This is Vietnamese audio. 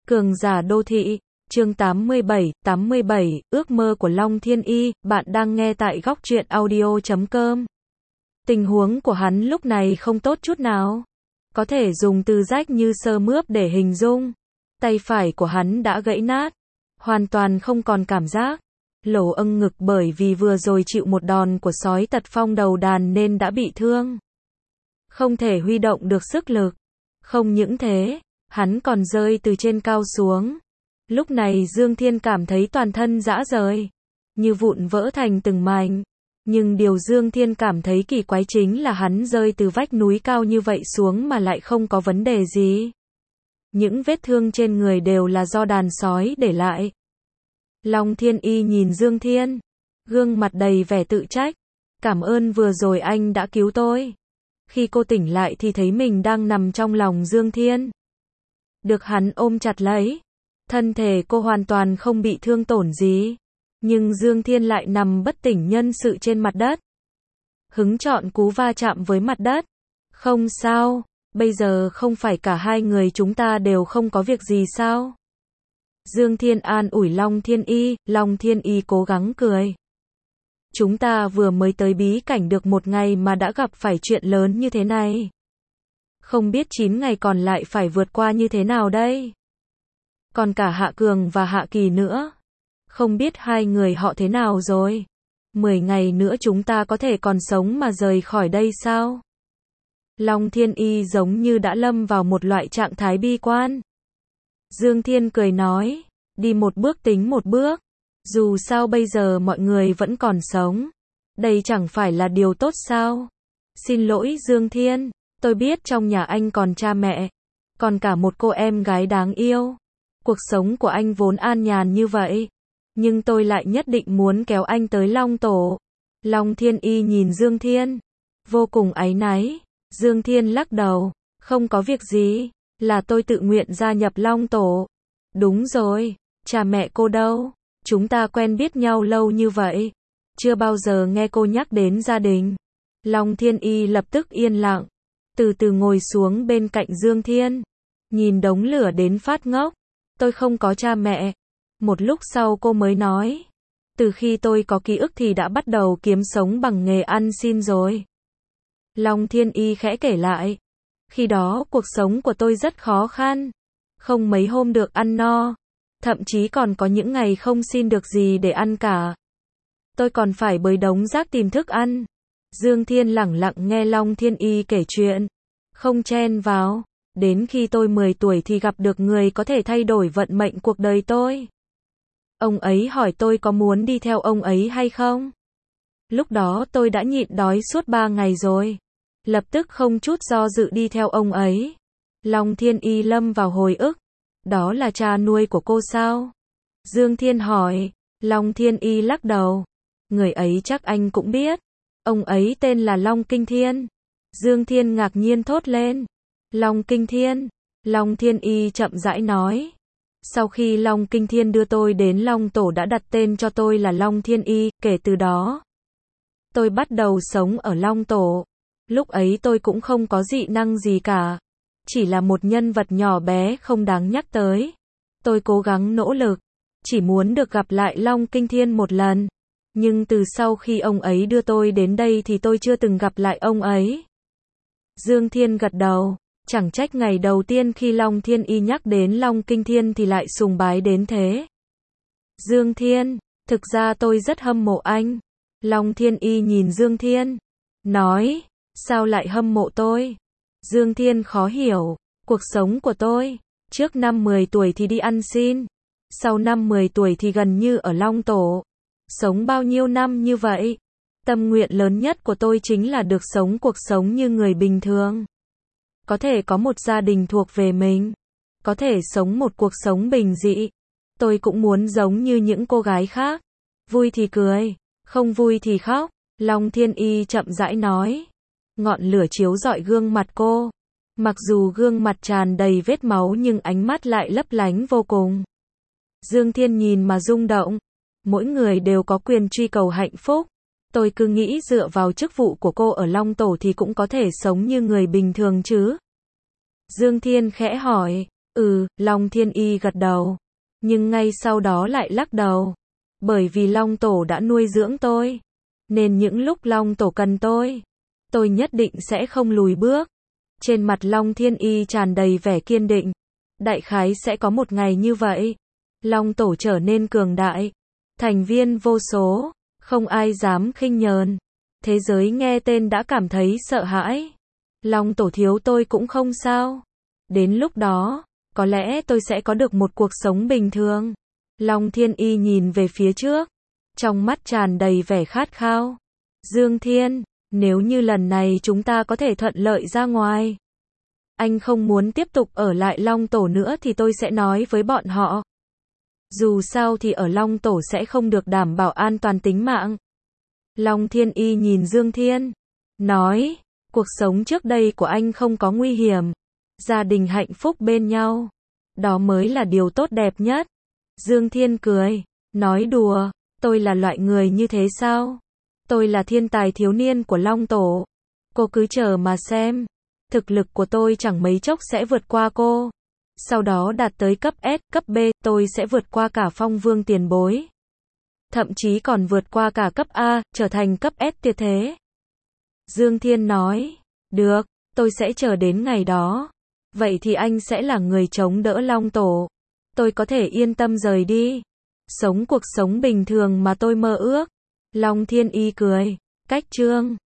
Cường giả đô thị, chương 87, ước mơ của Long Thiên Y, bạn đang nghe tại góc truyện audio.com. Tình huống của hắn lúc này không tốt chút nào. Có thể dùng từ rách như sơ mướp để hình dung. Tay phải của hắn đã gãy nát. Hoàn toàn không còn cảm giác. Lỗ âng ngực bởi vì vừa rồi chịu một đòn của sói tật phong đầu đàn nên đã bị thương. Không thể huy động được sức lực. Không những thế, hắn còn rơi từ trên cao xuống. Lúc này Dương Thiên cảm thấy toàn thân rã rời, như vụn vỡ thành từng mảnh. Nhưng điều Dương Thiên cảm thấy kỳ quái chính là hắn rơi từ vách núi cao như vậy xuống mà lại không có vấn đề gì. Những vết thương trên người đều là do đàn sói để lại. Long Thiên Y nhìn Dương Thiên, gương mặt đầy vẻ tự trách. Cảm ơn vừa rồi anh đã cứu tôi. Khi cô tỉnh lại thì thấy mình đang nằm trong lòng Dương Thiên. Được hắn ôm chặt lấy. Thân thể cô hoàn toàn không bị thương tổn gì. Nhưng Dương Thiên lại nằm bất tỉnh nhân sự trên mặt đất. Hứng chọn cú va chạm với mặt đất. Không sao, bây giờ không phải cả hai người chúng ta đều không có việc gì sao? Dương Thiên an ủi Long Thiên Y cố gắng cười. Chúng ta vừa mới tới bí cảnh được một ngày mà đã gặp phải chuyện lớn như thế này. Không biết 9 ngày còn lại phải vượt qua như thế nào đây? Còn cả Hạ Cường và Hạ Kỳ nữa. Không biết hai người họ thế nào rồi? 10 ngày nữa chúng ta có thể còn sống mà rời khỏi đây sao? Long Thiên Y giống như đã lâm vào một loại trạng thái bi quan. Dương Thiên cười nói, đi một bước tính một bước. Dù sao bây giờ mọi người vẫn còn sống. Đây chẳng phải là điều tốt sao? Xin lỗi Dương Thiên, tôi biết trong nhà anh còn cha mẹ, còn cả một cô em gái đáng yêu. Cuộc sống của anh vốn an nhàn như vậy. Nhưng tôi lại nhất định muốn kéo anh tới Long Tổ. Long Thiên Y nhìn Dương Thiên, vô cùng áy náy. Dương Thiên lắc đầu, không có việc gì, là tôi tự nguyện gia nhập Long Tổ. Đúng rồi, cha mẹ cô đâu? Chúng ta quen biết nhau lâu như vậy, chưa bao giờ nghe cô nhắc đến gia đình. Long Thiên Y lập tức yên lặng, từ từ ngồi xuống bên cạnh Dương Thiên, nhìn đống lửa đến phát ngốc. Tôi không có cha mẹ. Một lúc sau cô mới nói, từ khi tôi có ký ức thì đã bắt đầu kiếm sống bằng nghề ăn xin rồi. Long Thiên Y khẽ kể lại, khi đó cuộc sống của tôi rất khó khăn, không mấy hôm được ăn no, thậm chí còn có những ngày không xin được gì để ăn cả. Tôi còn phải bới đống rác tìm thức ăn. Dương Thiên lẳng lặng nghe Long Thiên Y kể chuyện, không chen vào. Đến khi tôi 10 tuổi thì gặp được người có thể thay đổi vận mệnh cuộc đời tôi. Ông ấy hỏi tôi có muốn đi theo ông ấy hay không. Lúc đó tôi đã nhịn đói suốt 3 ngày rồi. Lập tức không chút do dự đi theo ông ấy. Long Thiên Y lâm vào hồi ức. Đó là cha nuôi của cô sao? Dương Thiên hỏi. Long Thiên Y lắc đầu. Người ấy chắc anh cũng biết. Ông ấy tên là Long Kinh Thiên. Dương Thiên ngạc nhiên thốt lên. Long Kinh Thiên. Long Thiên Y chậm rãi nói. Sau khi Long Kinh Thiên đưa tôi đến Long Tổ đã đặt tên cho tôi là Long Thiên Y, kể từ đó tôi bắt đầu sống ở Long Tổ. Lúc ấy tôi cũng không có dị năng gì cả. Chỉ là một nhân vật nhỏ bé không đáng nhắc tới. Tôi cố gắng nỗ lực, chỉ muốn được gặp lại Long Kinh Thiên một lần. Nhưng từ sau khi ông ấy đưa tôi đến đây thì tôi chưa từng gặp lại ông ấy. Dương Thiên gật đầu. Chẳng trách ngày đầu tiên khi Long Thiên Y nhắc đến Long Kinh Thiên thì lại sùng bái đến thế. Dương Thiên, thực ra tôi rất hâm mộ anh. Long Thiên Y nhìn Dương Thiên, nói, sao lại hâm mộ tôi? Dương Thiên khó hiểu, cuộc sống của tôi, trước năm 10 tuổi thì đi ăn xin, sau năm 10 tuổi thì gần như ở Long Tổ. Sống bao nhiêu năm như vậy? Tâm nguyện lớn nhất của tôi chính là được sống cuộc sống như người bình thường. Có thể có một gia đình thuộc về mình. Có thể sống một cuộc sống bình dị. Tôi cũng muốn giống như những cô gái khác. Vui thì cười, không vui thì khóc. Long Thiên Y chậm rãi nói. Ngọn lửa chiếu rọi gương mặt cô. Mặc dù gương mặt tràn đầy vết máu nhưng ánh mắt lại lấp lánh vô cùng. Dương Thiên nhìn mà rung động. Mỗi người đều có quyền truy cầu hạnh phúc. Tôi cứ nghĩ dựa vào chức vụ của cô ở Long Tổ thì cũng có thể sống như người bình thường chứ. Dương Thiên khẽ hỏi, Long Thiên Y gật đầu. Nhưng ngay sau đó lại lắc đầu. Bởi vì Long Tổ đã nuôi dưỡng tôi. Nên những lúc Long Tổ cần tôi nhất định sẽ không lùi bước. Trên mặt Long Thiên Y tràn đầy vẻ kiên định. Đại khái sẽ có một ngày như vậy. Long Tổ trở nên cường đại. Thành viên vô số. Không ai dám khinh nhờn. Thế giới nghe tên đã cảm thấy sợ hãi. Long Tổ thiếu tôi cũng không sao. Đến lúc đó, có lẽ tôi sẽ có được một cuộc sống bình thường. Long Thiên Y nhìn về phía trước. Trong mắt tràn đầy vẻ khát khao. Dương Thiên, nếu như lần này chúng ta có thể thuận lợi ra ngoài. Anh không muốn tiếp tục ở lại Long Tổ nữa thì tôi sẽ nói với bọn họ. Dù sao thì ở Long Tổ sẽ không được đảm bảo an toàn tính mạng. Long Thiên Y nhìn Dương Thiên. Nói, cuộc sống trước đây của anh không có nguy hiểm. Gia đình hạnh phúc bên nhau. Đó mới là điều tốt đẹp nhất. Dương Thiên cười. Nói đùa, tôi là loại người như thế sao? Tôi là thiên tài thiếu niên của Long Tổ. Cô cứ chờ mà xem. Thực lực của tôi chẳng mấy chốc sẽ vượt qua cô. Sau đó đạt tới cấp S, cấp B, tôi sẽ vượt qua cả Phong Vương tiền bối. Thậm chí còn vượt qua cả cấp A, trở thành cấp S tuyệt thế. Dương Thiên nói, được, tôi sẽ chờ đến ngày đó. Vậy thì anh sẽ là người chống đỡ Long Tổ. Tôi có thể yên tâm rời đi. Sống cuộc sống bình thường mà tôi mơ ước. Long Thiên Y cười. Cách chương